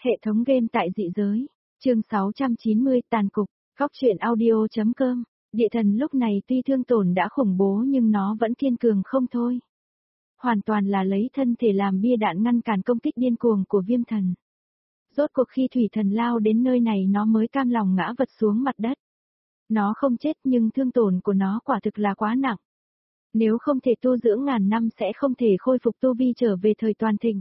Hệ thống game tại dị giới. Chương 690 tàn cục. Góc truyện audio.com. Địa thần lúc này tuy thương tổn đã khủng bố nhưng nó vẫn kiên cường không thôi. Hoàn toàn là lấy thân thể làm bia đạn ngăn cản công kích điên cuồng của viêm thần. Rốt cuộc khi thủy thần lao đến nơi này nó mới cam lòng ngã vật xuống mặt đất. Nó không chết nhưng thương tổn của nó quả thực là quá nặng. Nếu không thể tu dưỡng ngàn năm sẽ không thể khôi phục tu vi trở về thời toàn thịnh.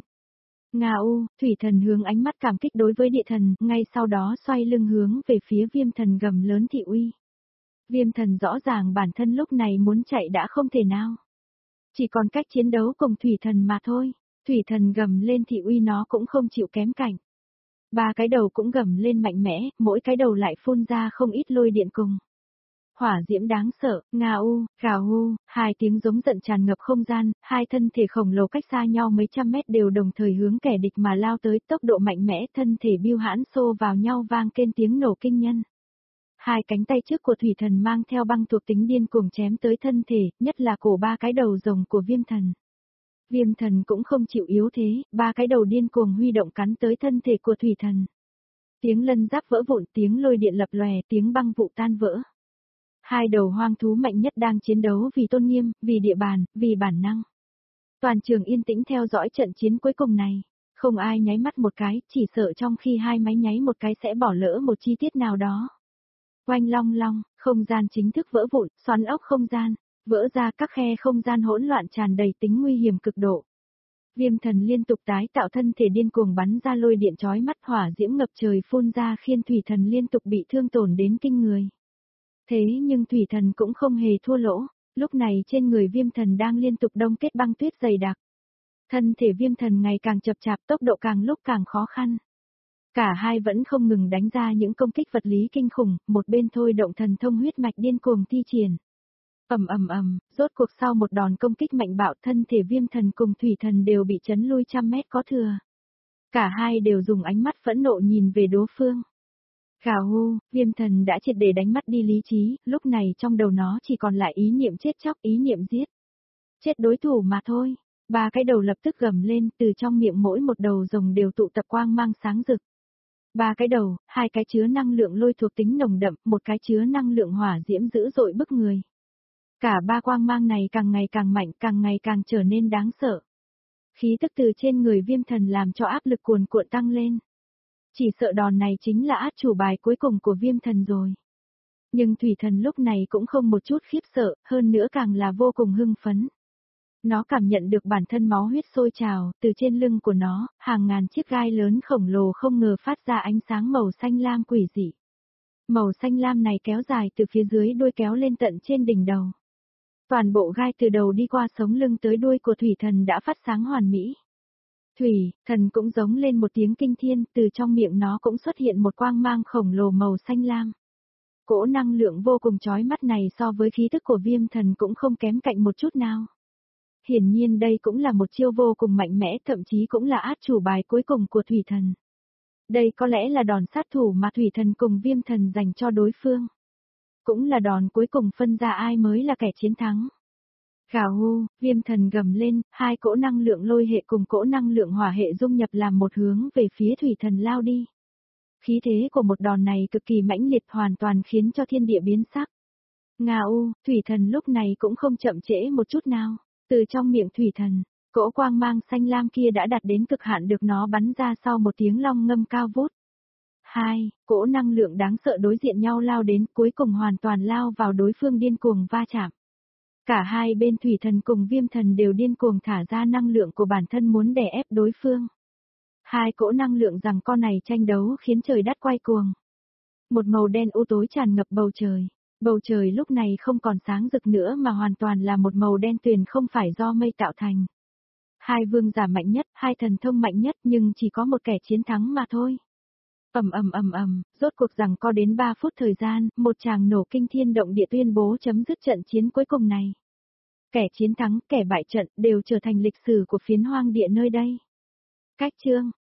Thủy thần hướng ánh mắt cảm kích đối với địa thần, ngay sau đó xoay lưng hướng về phía viêm thần gầm lớn thị uy. Viêm thần rõ ràng bản thân lúc này muốn chạy đã không thể nào. Chỉ còn cách chiến đấu cùng thủy thần mà thôi. Thủy thần gầm lên thị uy nó cũng không chịu kém cạnh. Ba cái đầu cũng gầm lên mạnh mẽ, mỗi cái đầu lại phun ra không ít lôi điện cùng. Hỏa diễm đáng sợ, gào hu, hai tiếng giống giận tràn ngập không gian, hai thân thể khổng lồ cách xa nhau mấy trăm mét đều đồng thời hướng kẻ địch mà lao tới, tốc độ mạnh mẽ, thân thể biêu hãn xô vào nhau vang kên tiếng nổ kinh nhân. Hai cánh tay trước của thủy thần mang theo băng thuộc tính điên cuồng chém tới thân thể, nhất là cổ ba cái đầu rồng của viêm thần. Viêm thần cũng không chịu yếu thế, ba cái đầu điên cuồng huy động cắn tới thân thể của thủy thần. Tiếng lân giáp vỡ vụn, tiếng lôi điện lập lòe, tiếng băng vụ tan vỡ. Hai đầu hoang thú mạnh nhất đang chiến đấu vì tôn nghiêm, vì địa bàn, vì bản năng. Toàn trường yên tĩnh theo dõi trận chiến cuối cùng này. Không ai nháy mắt một cái, chỉ sợ trong khi hai máy nháy một cái sẽ bỏ lỡ một chi tiết nào đó. Oanh long long, không gian chính thức vỡ vụn, xoắn ốc không gian, vỡ ra các khe không gian hỗn loạn tràn đầy tính nguy hiểm cực độ. Viêm thần liên tục tái tạo thân thể điên cuồng bắn ra lôi điện chói mắt, hỏa diễm ngập trời phun ra khiến thủy thần liên tục bị thương tổn đến kinh người. Thế nhưng thủy thần cũng không hề thua lỗ, lúc này trên người viêm thần đang liên tục đông kết băng tuyết dày đặc. Thân thể viêm thần ngày càng chập chạp, tốc độ càng lúc càng khó khăn. Cả hai vẫn không ngừng đánh ra những công kích vật lý kinh khủng, một bên thôi động thần thông huyết mạch điên cuồng thi triển. Rốt cuộc sau một đòn công kích mạnh bạo, thân thể viêm thần cùng thủy thần đều bị chấn lui trăm mét có thừa. Cả hai đều dùng ánh mắt phẫn nộ nhìn về đối phương. Viêm thần đã triệt để đánh mất đi lý trí, lúc này trong đầu nó chỉ còn lại ý niệm chết chóc, ý niệm giết. Chết đối thủ mà thôi. Ba cái đầu lập tức gầm lên, từ trong miệng mỗi một đầu rồng đều tụ tập quang mang sáng rực. Ba cái đầu, hai cái chứa năng lượng lôi thuộc tính nồng đậm, một cái chứa năng lượng hỏa diễm dữ dội bức người. Cả ba quang mang này càng ngày càng mạnh, càng ngày càng trở nên đáng sợ. Khí tức từ trên người viêm thần làm cho áp lực cuồn cuộn tăng lên. Chỉ sợ đòn này chính là át chủ bài cuối cùng của viêm thần rồi. Nhưng thủy thần lúc này cũng không một chút khiếp sợ, hơn nữa càng là vô cùng hưng phấn. Nó cảm nhận được bản thân máu huyết sôi trào, từ trên lưng của nó, hàng ngàn chiếc gai lớn khổng lồ không ngờ phát ra ánh sáng màu xanh lam quỷ dị. Màu xanh lam này kéo dài từ phía dưới đuôi kéo lên tận trên đỉnh đầu. Toàn bộ gai từ đầu đi qua sống lưng tới đuôi của thủy thần đã phát sáng hoàn mỹ. Thủy, thần cũng giống lên một tiếng kinh thiên, từ trong miệng nó cũng xuất hiện một quang mang khổng lồ màu xanh lam. Cỗ năng lượng vô cùng chói mắt này so với khí tức của viêm thần cũng không kém cạnh một chút nào. Hiển nhiên đây cũng là một chiêu vô cùng mạnh mẽ, thậm chí cũng là át chủ bài cuối cùng của thủy thần. Đây có lẽ là đòn sát thủ mà thủy thần cùng viêm thần dành cho đối phương. Cũng là đòn cuối cùng phân ra ai mới là kẻ chiến thắng. Viêm thần gầm lên, hai cỗ năng lượng lôi hệ cùng cỗ năng lượng hỏa hệ dung nhập làm một hướng về phía thủy thần lao đi. Khí thế của một đòn này cực kỳ mãnh liệt, hoàn toàn khiến cho thiên địa biến sắc. Thủy thần lúc này cũng không chậm trễ một chút nào, từ trong miệng thủy thần, cỗ quang mang xanh lam kia đã đạt đến cực hạn được nó bắn ra sau một tiếng long ngâm cao vút. Hai, cỗ năng lượng đáng sợ đối diện nhau lao đến, cuối cùng hoàn toàn lao vào đối phương điên cuồng va chạm. Cả hai bên thủy thần cùng viêm thần đều điên cuồng thả ra năng lượng của bản thân muốn đè ép đối phương. Hai cỗ năng lượng rằng con này tranh đấu khiến trời đất quay cuồng. Một màu đen u tối tràn ngập bầu trời. Bầu trời lúc này không còn sáng rực nữa mà hoàn toàn là một màu đen tuyền, không phải do mây tạo thành. Hai vương giả mạnh nhất, hai thần thông mạnh nhất, nhưng chỉ có một kẻ chiến thắng mà thôi. Rốt cuộc rằng có đến 3 phút thời gian, một tràng nổ kinh thiên động địa tuyên bố chấm dứt trận chiến cuối cùng này. Kẻ chiến thắng, kẻ bại trận đều trở thành lịch sử của phiến hoang địa nơi đây. Cách chương